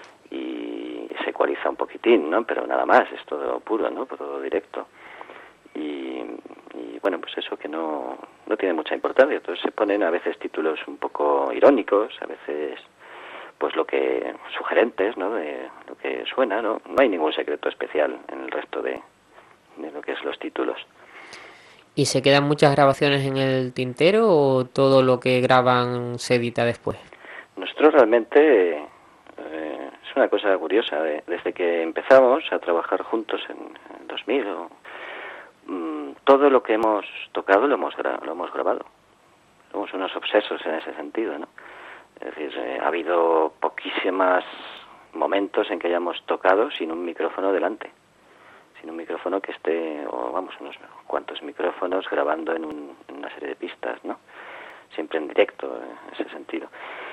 y se ecualiza un poquitín, ¿no? Pero nada más, es todo puro, ¿no? Todo directo. Y, y bueno, pues eso que no, no tiene mucha importancia. Entonces se ponen a veces títulos un poco irónicos, a veces pues lo que sugerentes, ¿no? De lo que suena, ¿no? No hay ningún secreto especial en el resto de, de lo que es los títulos.
¿Y se quedan muchas grabaciones en el tintero o todo lo que graban se edita después?
Nosotros realmente eh, es una cosa curiosa. De, desde que empezamos a trabajar juntos en, en dos mil, o, mmm, todo lo que hemos tocado lo hemos, gra- lo hemos grabado. Somos unos obsesos en ese sentido, ¿no? Es decir, eh, ha habido poquísimos momentos en que hayamos tocado sin un micrófono delante. Sin un micrófono que esté, o vamos, unos cuantos micrófonos grabando en, un, en una serie de pistas, ¿no? Siempre en directo, en ese sentido.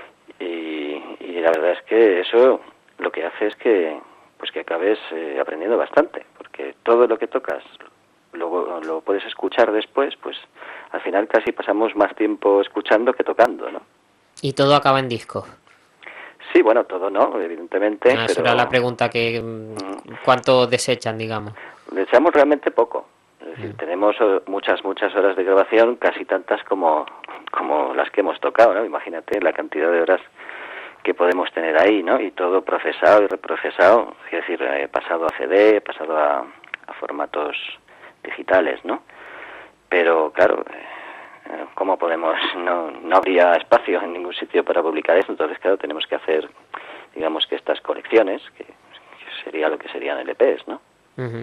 Y, y la verdad es que eso lo que hace es que pues que acabes eh, aprendiendo bastante, porque todo lo que tocas luego lo puedes escuchar después, pues al final casi pasamos más tiempo escuchando que tocando, ¿no?
¿Y todo acaba en disco?
Sí, bueno, todo no, evidentemente.
Ah, esa
pero...
era la pregunta, que ¿cuánto desechan, digamos?
Desechamos realmente poco. Es decir,
mm.
tenemos muchas, muchas horas de grabación, casi tantas como, como las que hemos tocado, ¿no? Imagínate la cantidad de horas que podemos tener ahí, ¿no? Y todo procesado y reprocesado, es decir, eh, pasado a C D, pasado a, a formatos digitales, ¿no? Pero, claro... Eh, ¿cómo podemos? No, no habría espacio en ningún sitio para publicar eso, entonces claro, tenemos que hacer, digamos que estas colecciones, que, que sería lo que serían L Pes, ¿no?
Uh-huh.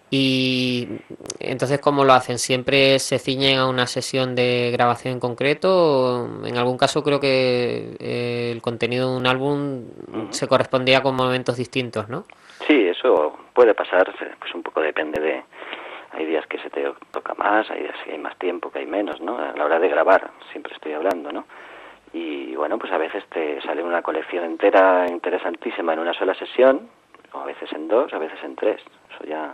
Y entonces, ¿cómo lo hacen? ¿Siempre se ciñen a una sesión de grabación en concreto? En algún caso creo que eh, el contenido de un álbum uh-huh. se correspondía con momentos distintos, ¿no?
Sí, eso puede pasar, pues un poco depende de... Hay días que se te toca más, hay días que hay más tiempo, que hay menos, ¿no? A la hora de grabar, siempre estoy hablando, ¿no? Y bueno, pues a veces te sale una colección entera interesantísima en una sola sesión, o a veces en dos, a veces en tres. Eso ya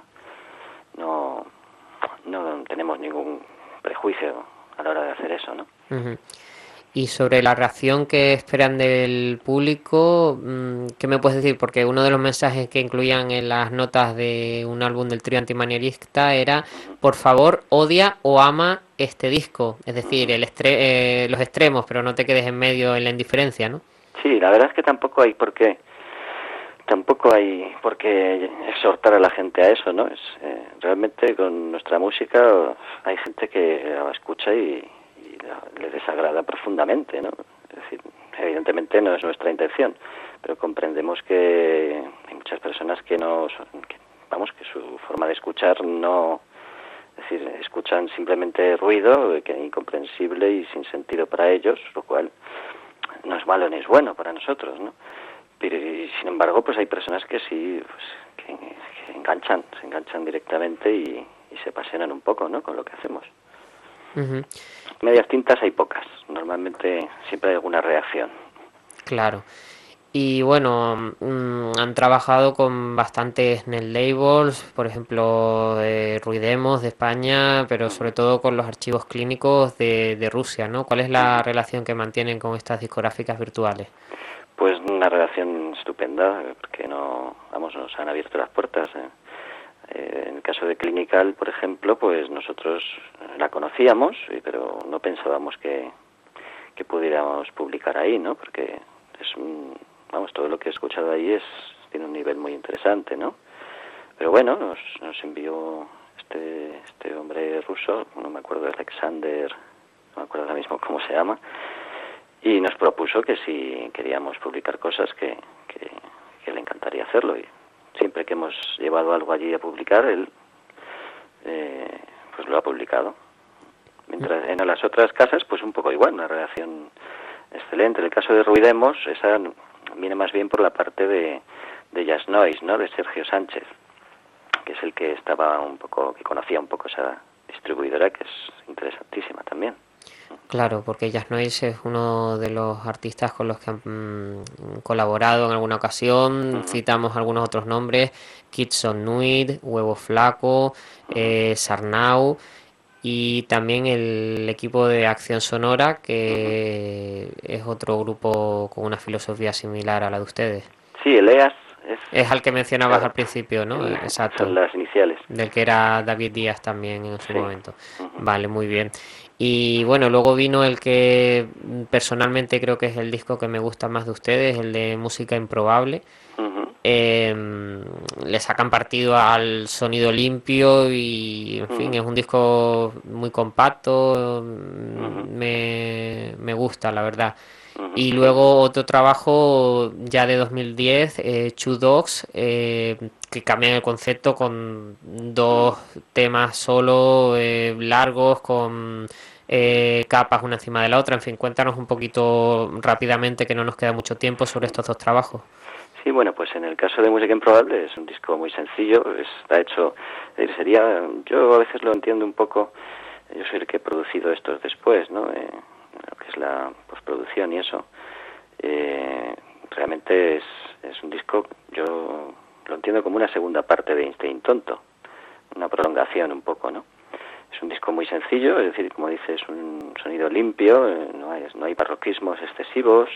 no, no tenemos ningún prejuicio a la hora de hacer eso, ¿no?
Uh-huh. Y sobre la reacción que esperan del público, ¿qué me puedes decir? Porque uno de los mensajes que incluían en las notas de un álbum del trío antimanierista era: por favor, odia o ama este disco. Es decir, el estre- eh, los extremos, pero no te quedes en medio en la indiferencia, ¿no?
Sí, la verdad es que tampoco hay por qué, tampoco hay por qué exhortar a la gente a eso, ¿no? Es, eh, realmente con nuestra música hay gente que la escucha y... le desagrada profundamente, ¿no? Es decir, evidentemente no es nuestra intención, pero comprendemos que hay muchas personas que no, que, vamos, que su forma de escuchar no, es decir, escuchan simplemente ruido, que es incomprensible y sin sentido para ellos, lo cual no es malo ni es bueno para nosotros, ¿no? Pero y, sin embargo, pues hay personas que sí, pues, que, que enganchan, se enganchan directamente y, y se apasionan un poco, ¿no? Con lo que hacemos.
Uh-huh.
Medias tintas hay pocas, normalmente siempre hay alguna reacción.
Claro. Y bueno, mmm, han trabajado con bastantes net labels, por ejemplo, eh, Ruidemos de España, pero sobre todo con los archivos clínicos de, de Rusia, ¿no? ¿Cuál es la relación que mantienen con estas discográficas virtuales?
Pues una relación estupenda, porque no, vamos, nos han abierto las puertas. ¿eh? Eh, en el caso de Clinical, por ejemplo, pues nosotros la conocíamos, pero no pensábamos que, que pudiéramos publicar ahí, ¿no? Porque es un, vamos, todo lo que he escuchado ahí es tiene un nivel muy interesante, ¿no? Pero bueno, nos, nos envió este este hombre ruso, no me acuerdo, Alexander, no me acuerdo ahora mismo cómo se llama, y nos propuso que si queríamos publicar cosas que, que, que le encantaría hacerlo. Y siempre que hemos llevado algo allí a publicar, él eh, pues lo ha publicado. Mientras en las otras casas, pues un poco igual, una relación excelente. En el caso de Ruidemos, esa viene más bien por la parte de, de Jazz Noise, ¿no? De Sergio Sánchez, que es el que estaba un poco, que conocía un poco esa distribuidora, que es interesantísima también.
Claro, porque Jazz Noise es uno de los artistas con los que han mm, colaborado en alguna ocasión.
Uh-huh.
Citamos algunos otros nombres: Kitson Nuit, Huevo Flaco, uh-huh. eh, Sarnau, y también el equipo de Acción Sonora, que uh-huh. es otro grupo con una filosofía similar a la de ustedes.
Sí, Eleas. Es,
es al que mencionabas
claro,
al principio, ¿no?
El,
Exacto.
Son las iniciales.
Del que era David Díaz también en su
sí.
momento.
Uh-huh.
Vale, muy bien. Y bueno, luego vino el que personalmente creo que es el disco que me gusta más de ustedes, el de Música Improbable.
Uh-huh.
Eh, le sacan partido al sonido limpio y, en fin,
uh-huh.
es un disco muy compacto.
Uh-huh.
Me, me gusta, la verdad.
Uh-huh.
Y luego otro trabajo ya de dos mil diez, eh, Two Dogs, eh, que cambian el concepto con dos temas solo eh, largos, con eh, capas una encima de la otra. En fin, cuéntanos un poquito rápidamente, que no nos queda mucho tiempo, sobre estos dos trabajos.
Sí, bueno, pues en el caso de Música Improbable es un disco muy sencillo, está hecho, sería, yo a veces lo entiendo un poco, yo soy el que he producido estos después, ¿no? Eh, lo que es la postproducción y eso. Eh, realmente es, es un disco, yo lo entiendo como una segunda parte de Einstein Tonto, una prolongación un poco, ¿no? Es un disco muy sencillo, es decir, como dices, un sonido limpio, eh, no hay, no hay barroquismos excesivos,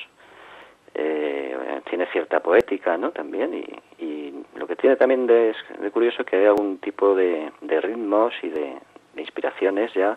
eh, tiene cierta poética, ¿no? También, y, y lo que tiene también de, de curioso que hay algún tipo de, de ritmos y de, de inspiraciones ya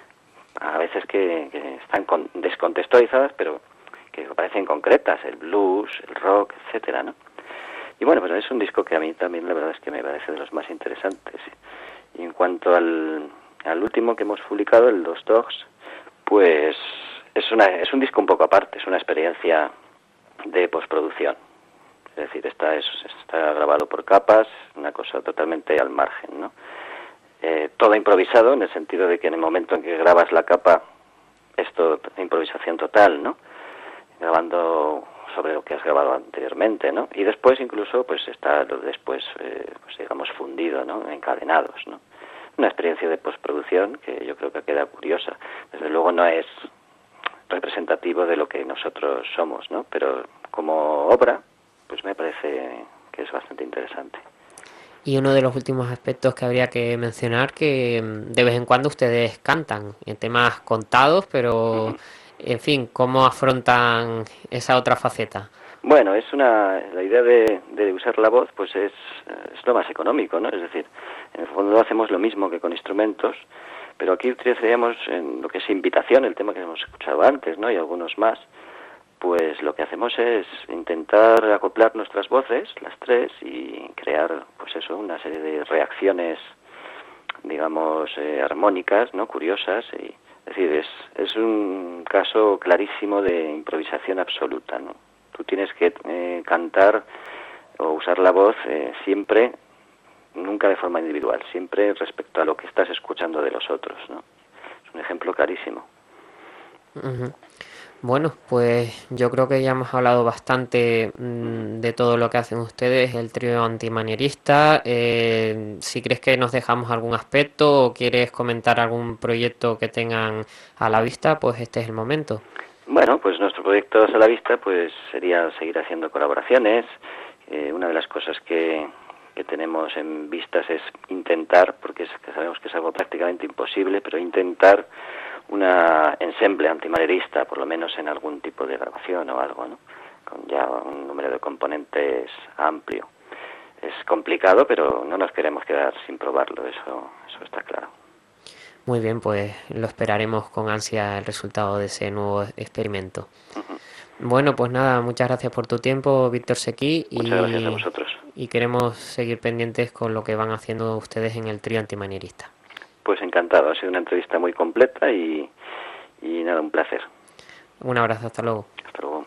a veces que, que están con, descontextualizadas, pero que parecen concretas, el blues, el rock, etcétera, ¿no? Y bueno, pues es un disco que a mí también la verdad es que me parece de los más interesantes. Y en cuanto al, al último que hemos publicado, el Dos Dogs, pues es una es un disco un poco aparte, es una experiencia de postproducción. Es decir, está, es, está grabado por capas, una cosa totalmente al margen, ¿no? Eh, todo improvisado, en el sentido de que en el momento en que grabas la capa, esto improvisación total, ¿no? Grabando sobre lo que has grabado anteriormente, ¿no? Y después incluso, pues está lo después, eh, pues digamos, fundido, ¿no? Encadenados, ¿no? Una experiencia de postproducción que yo creo que queda curiosa. Desde luego no es representativo de lo que nosotros somos, ¿no? Pero como obra, pues me parece que es bastante interesante.
Y uno de los últimos aspectos que habría que mencionar, que de vez en cuando ustedes cantan en temas contados, pero uh-huh. en fin, ¿cómo afrontan esa otra faceta?
Bueno, es una la idea de, de usar la voz, pues es, es lo más económico, ¿no? Es decir, en el fondo hacemos lo mismo que con instrumentos, pero aquí utilizaríamos en lo que es invitación, el tema que hemos escuchado antes, ¿no? Y algunos más. Pues lo que hacemos es intentar acoplar nuestras voces, las tres, y crear, pues eso, una serie de reacciones, digamos, eh, armónicas, ¿no? Curiosas. Y, es decir, es, es un caso clarísimo de improvisación absoluta, ¿no? Tú tienes que eh, cantar o usar la voz eh, siempre, nunca de forma individual, siempre respecto a lo que estás escuchando de los otros, ¿no? Es un ejemplo clarísimo.
Uh-huh. Bueno, pues yo creo que ya hemos hablado bastante mmm, de todo lo que hacen ustedes, el trío antimanierista. Eh, si crees que nos dejamos algún aspecto o quieres comentar algún proyecto que tengan a la vista, pues este es el momento.
Bueno, pues nuestro proyecto a la vista pues sería seguir haciendo colaboraciones. Eh, una de las cosas que, que tenemos en vistas es intentar, porque es, que sabemos que es algo prácticamente imposible, pero intentar una ensemble antimanierista, por lo menos en algún tipo de grabación o algo, ¿no? con ya un número de componentes amplio. Es complicado, pero no nos queremos quedar sin probarlo, eso, eso está claro.
Muy bien, pues lo esperaremos con ansia el resultado de ese nuevo experimento.
Uh-huh.
Bueno, pues nada, muchas gracias por tu tiempo, Víctor Sequí.
Muchas
y,
gracias a vosotros.
Y queremos seguir pendientes con lo que van haciendo ustedes en el trío antimanierista.
Pues encantado, ha sido una entrevista muy completa y, y nada, un placer.
Un abrazo, hasta luego.
Hasta luego.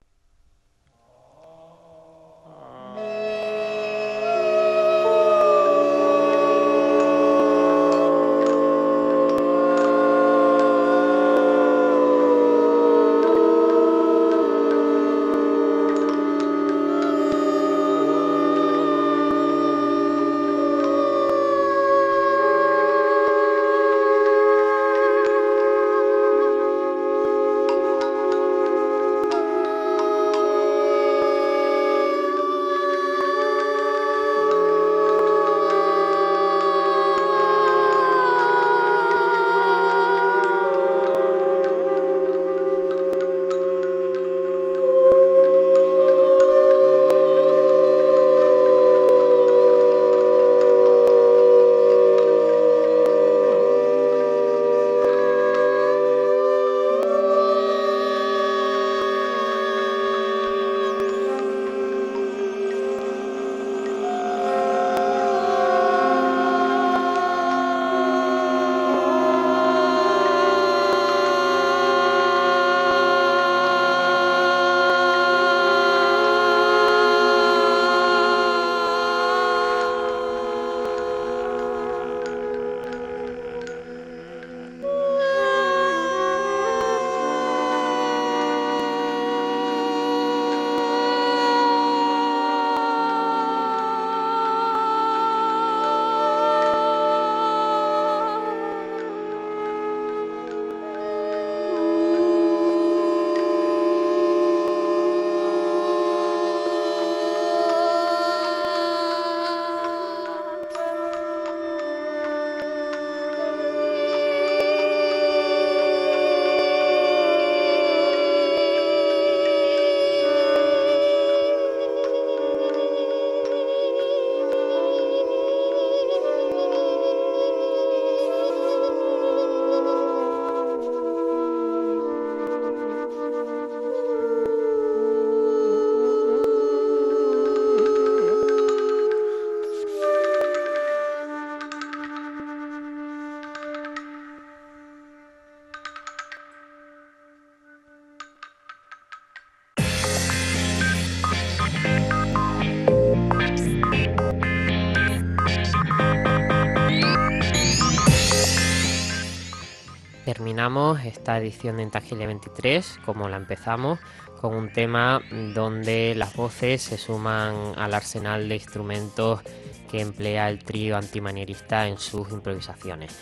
Terminamos esta edición de Intangible veintitrés, como la empezamos, con un tema donde las voces se suman al arsenal de instrumentos que emplea el trío antimanierista en sus improvisaciones.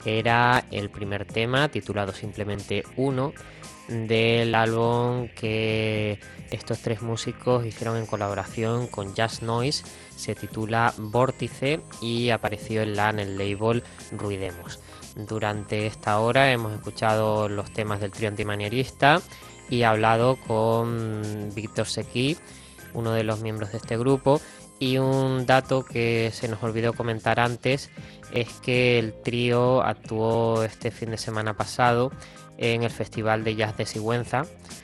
Era el primer tema, titulado simplemente Uno, del álbum que estos tres músicos hicieron en colaboración con Jazz Noise. Se titula Vórtice y apareció en la en el label Ruidemos. Durante esta hora hemos escuchado los temas del trío antimanierista y he hablado con Víctor Sequí, uno de los miembros de este grupo. Y un dato que se nos olvidó comentar antes es que el trío actuó este fin de semana pasado en el Festival de Jazz de Sigüenza,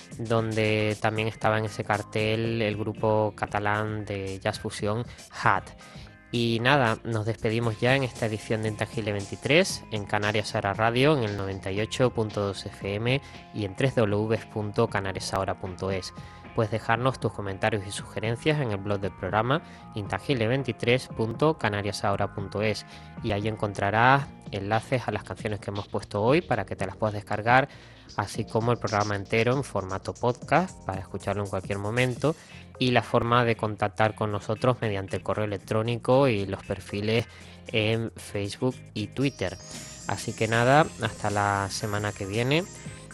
donde también estaba en ese cartel el grupo catalán de jazz fusión H A T. Y nada, nos despedimos ya en esta edición de Intangible veintitrés, en Canarias Ahora Radio, en el noventa y ocho punto dos F M y en doble u doble u doble u punto canarias ahora punto es. Puedes dejarnos tus comentarios y sugerencias en el blog del programa intangible veintitrés punto canarias ahora punto es, y ahí encontrarás enlaces a las canciones que hemos puesto hoy para que te las puedas descargar, así como el programa entero en formato podcast para escucharlo en cualquier momento, y la forma de contactar con nosotros mediante el correo electrónico y los perfiles en Facebook y Twitter. Así que nada, hasta la semana que viene.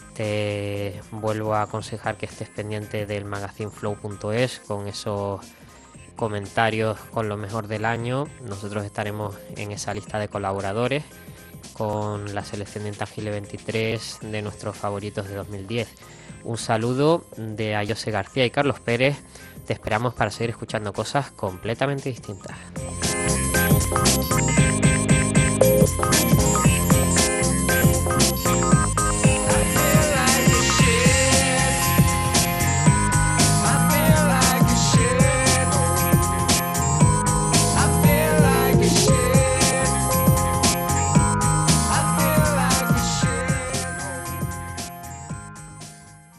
Te vuelvo a aconsejar que estés pendiente del magazine flow punto es con esos comentarios con lo mejor del año. Nosotros estaremos en esa lista de colaboradores con la selección de Intangible veintitrés de nuestros favoritos de dos mil diez. Un saludo de a José García y Carlos Pérez. Te esperamos para seguir escuchando cosas completamente distintas.